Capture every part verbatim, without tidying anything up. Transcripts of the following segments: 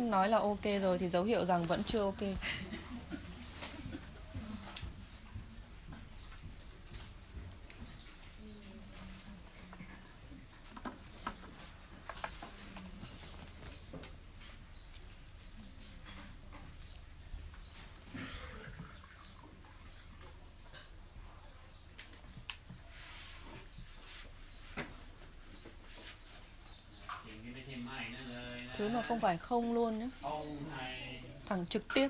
nói là ok rồi thì dấu hiệu rằng vẫn chưa ok. Thứ mà không phải không luôn nhé. Thẳng trực tiếp.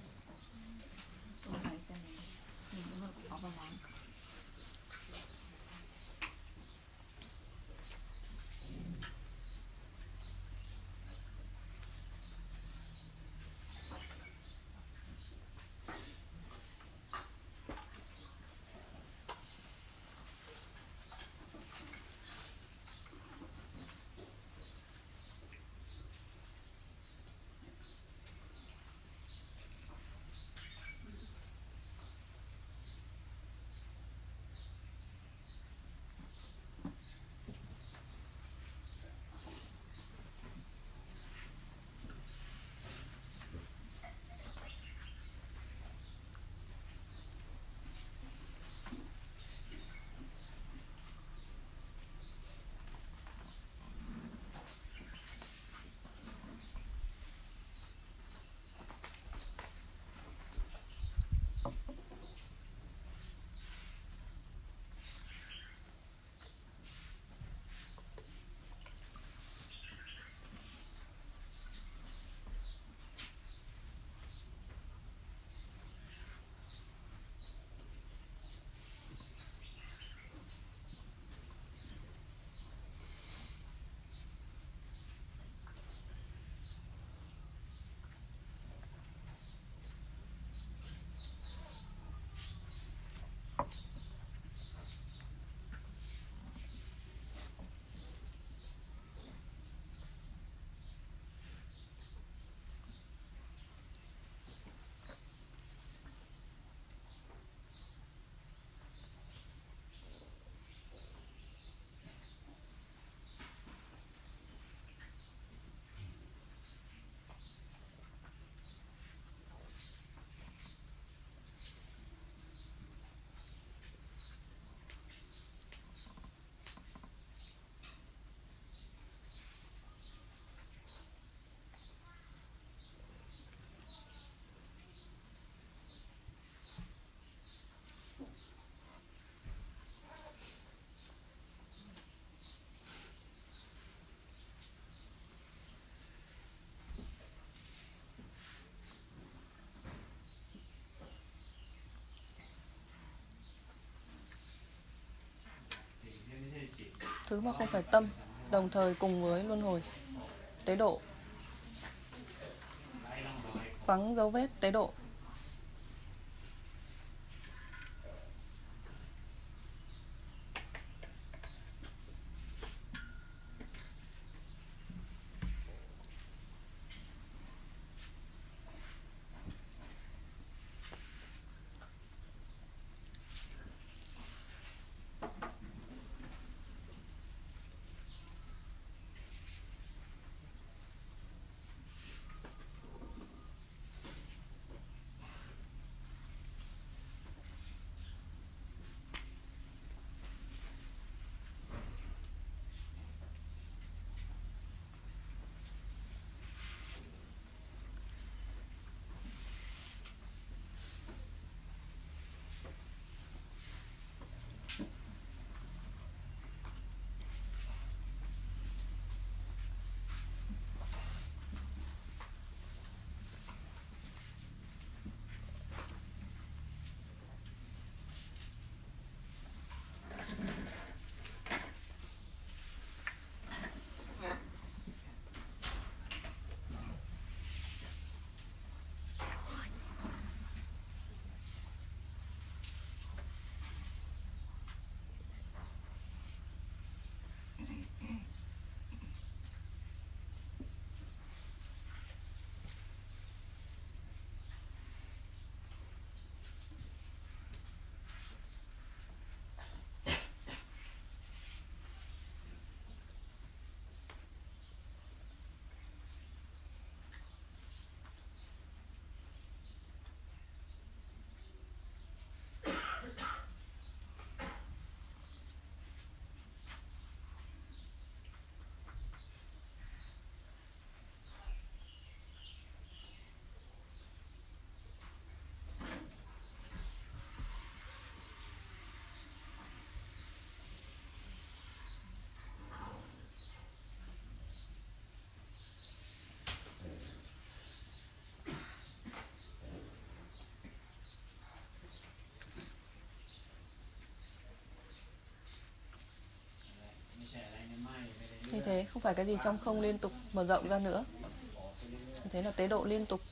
Thứ mà không phải tâm, đồng thời cùng với luân hồi, tế độ. Vắng dấu vết tế độ. không phải cái gì trong không liên tục mở rộng ra nữa. Thế là tế độ liên tục.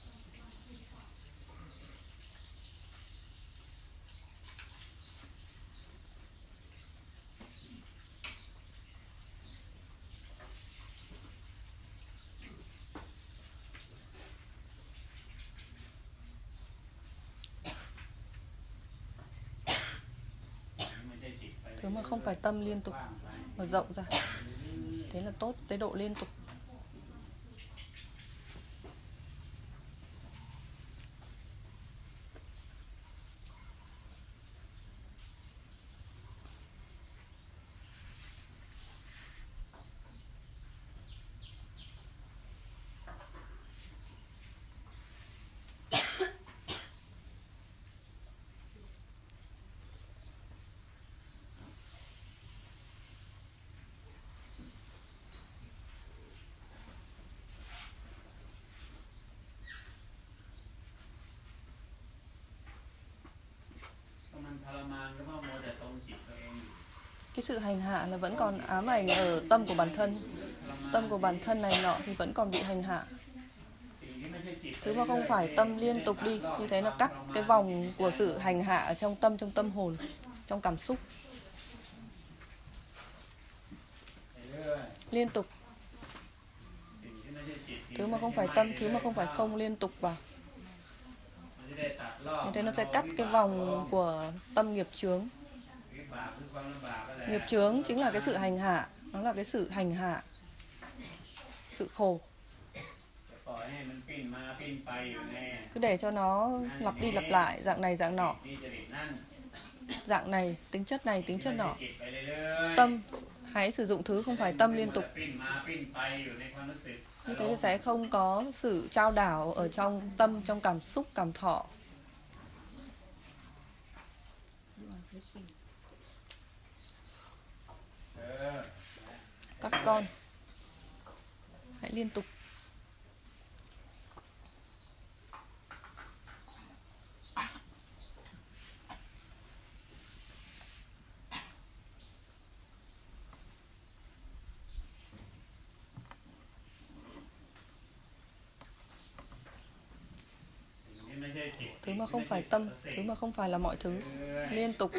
Thứ mà không phải tâm liên tục mở rộng ra. Thế là tốt, tế độ liên tục. Cái sự hành hạ là vẫn còn ám ảnh ở tâm của bản thân. Tâm của bản thân này nọ thì vẫn còn bị hành hạ. Thứ mà không phải tâm liên tục đi. Như thế là cắt cái vòng của sự hành hạ ở trong tâm, trong tâm hồn, trong cảm xúc. Liên tục. Thứ mà không phải tâm, thứ mà không phải không liên tục vào. Như thế nó sẽ cắt cái vòng của tâm nghiệp chướng. Nghiệp chướng chính là cái sự hành hạ. Nó là cái sự hành hạ, sự khổ. Cứ để cho nó lặp đi lặp lại, dạng này dạng nọ, dạng này, tính chất này, tính chất nọ. Tâm, hãy sử dụng thứ không phải tâm liên tục. Như thế thì sẽ không có sự trao đảo ở trong tâm, trong cảm xúc, cảm thọ. Các con hãy liên tục. Thứ mà không phải tâm, thứ mà không phải là mọi thứ. Liên tục.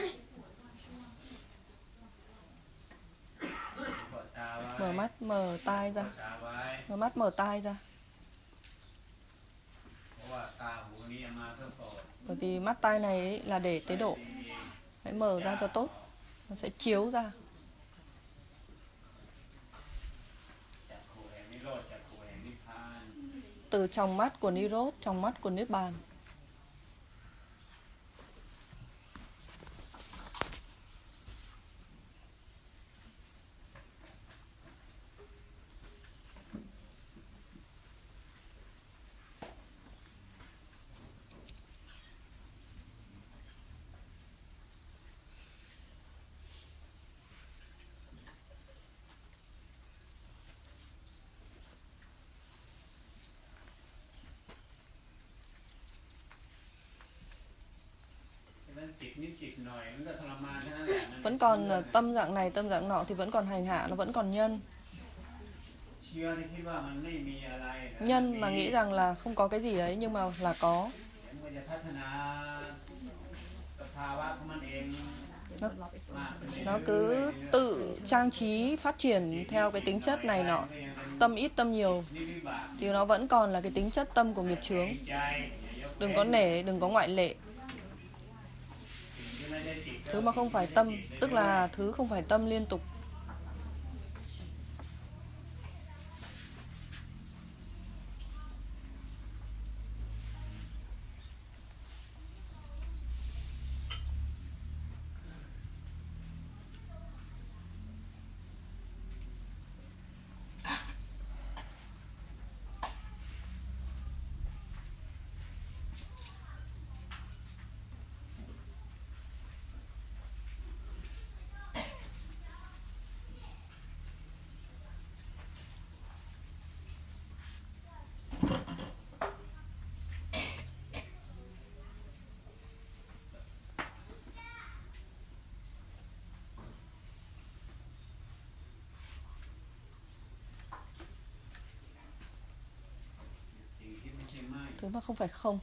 Mở mắt, mở tai ra. Mở mắt, mở tai ra. Bởi vì mắt tai này ấy là để tế độ. Hãy mở ra cho tốt. Nó sẽ chiếu ra. Từ trong mắt của Nirod, trong mắt của Niết Bàn. Vẫn còn tâm dạng này, tâm dạng nọ thì vẫn còn hành hạ, nó vẫn còn nhân. Nhân mà nghĩ rằng là không có cái gì ấy, nhưng mà là có. Nó, nó cứ tự trang trí, phát triển theo cái tính chất này nọ. Tâm ít, tâm nhiều thì nó vẫn còn là cái tính chất tâm của nghiệp chướng. Đừng có nể, đừng có ngoại lệ. Thứ mà không phải tâm, tức là thứ không phải tâm liên tục. thứ mà không phải không.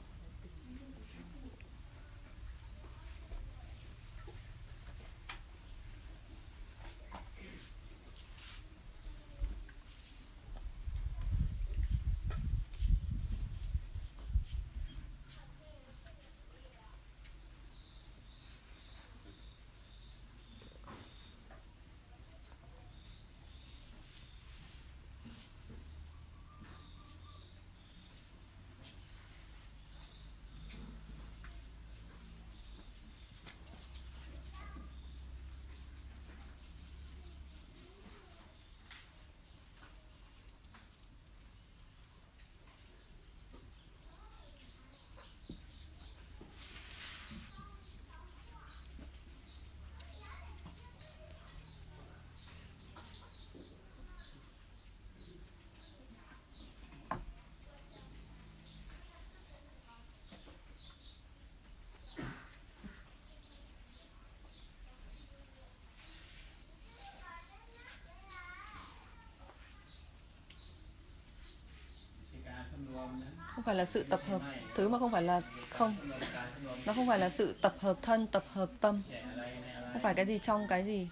Không phải là sự tập hợp, thứ mà không phải là không. Nó không phải là sự tập hợp thân, tập hợp tâm. Không phải cái gì trong cái gì.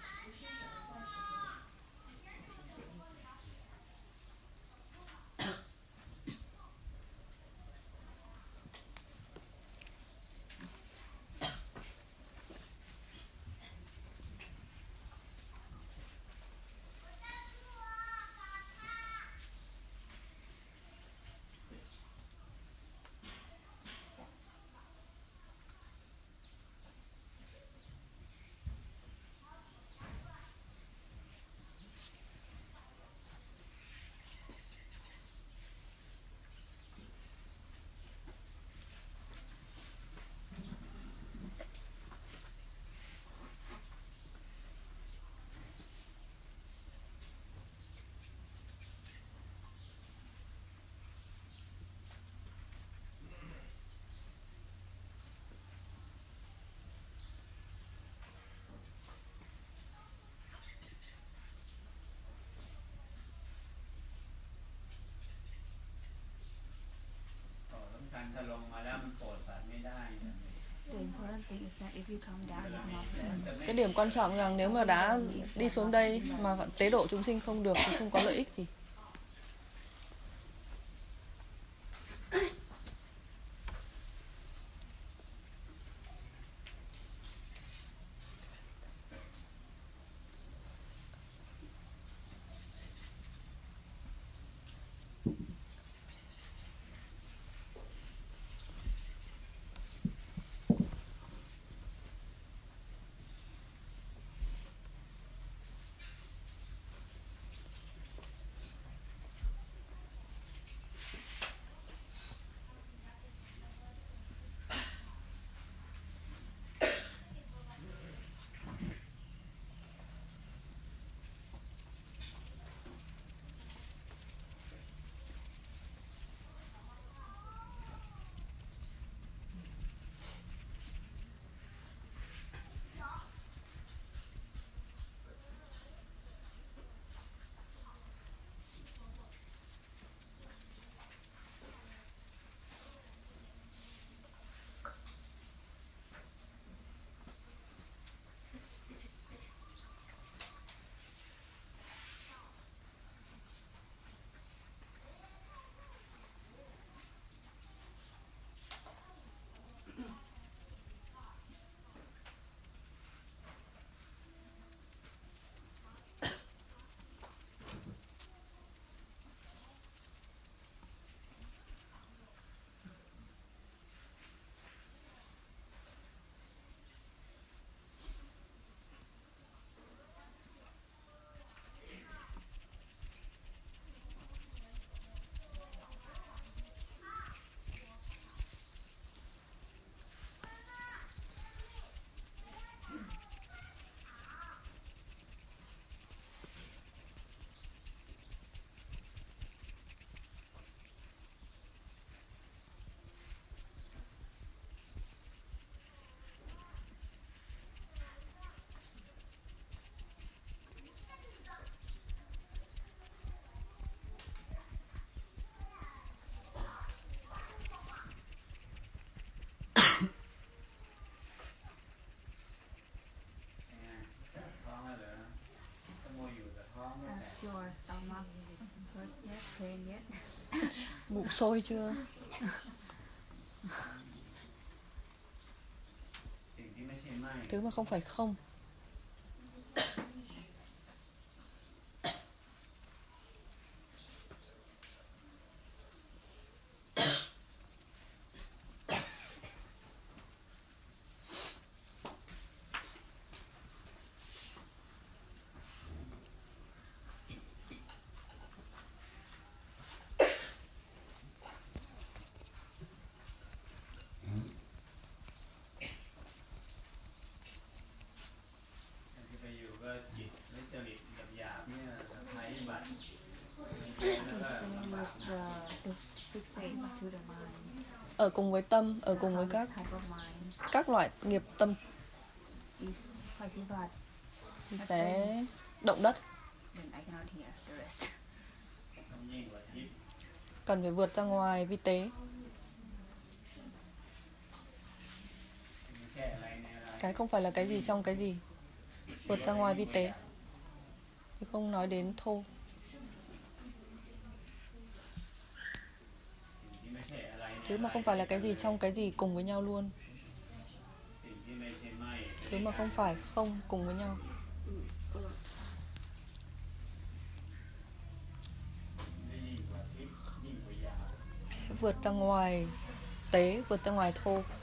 Cái điểm quan trọng rằng nếu mà đã đi xuống đây mà tế độ chúng sinh không được thì không có lợi ích gì. sôi chưa? Thứ mà không phải không. Ở cùng với tâm, ở cùng với các các loại nghiệp tâm thì sẽ động đất. Cần phải vượt ra ngoài vi tế. Cái không phải là cái gì trong cái gì. Vượt ra ngoài vi tế. Thì không nói đến thô. Thứ mà không phải là cái gì trong cái gì cùng với nhau luôn. Thứ mà không phải không cùng với nhau. Vượt ra ngoài tế, vượt ra ngoài thô.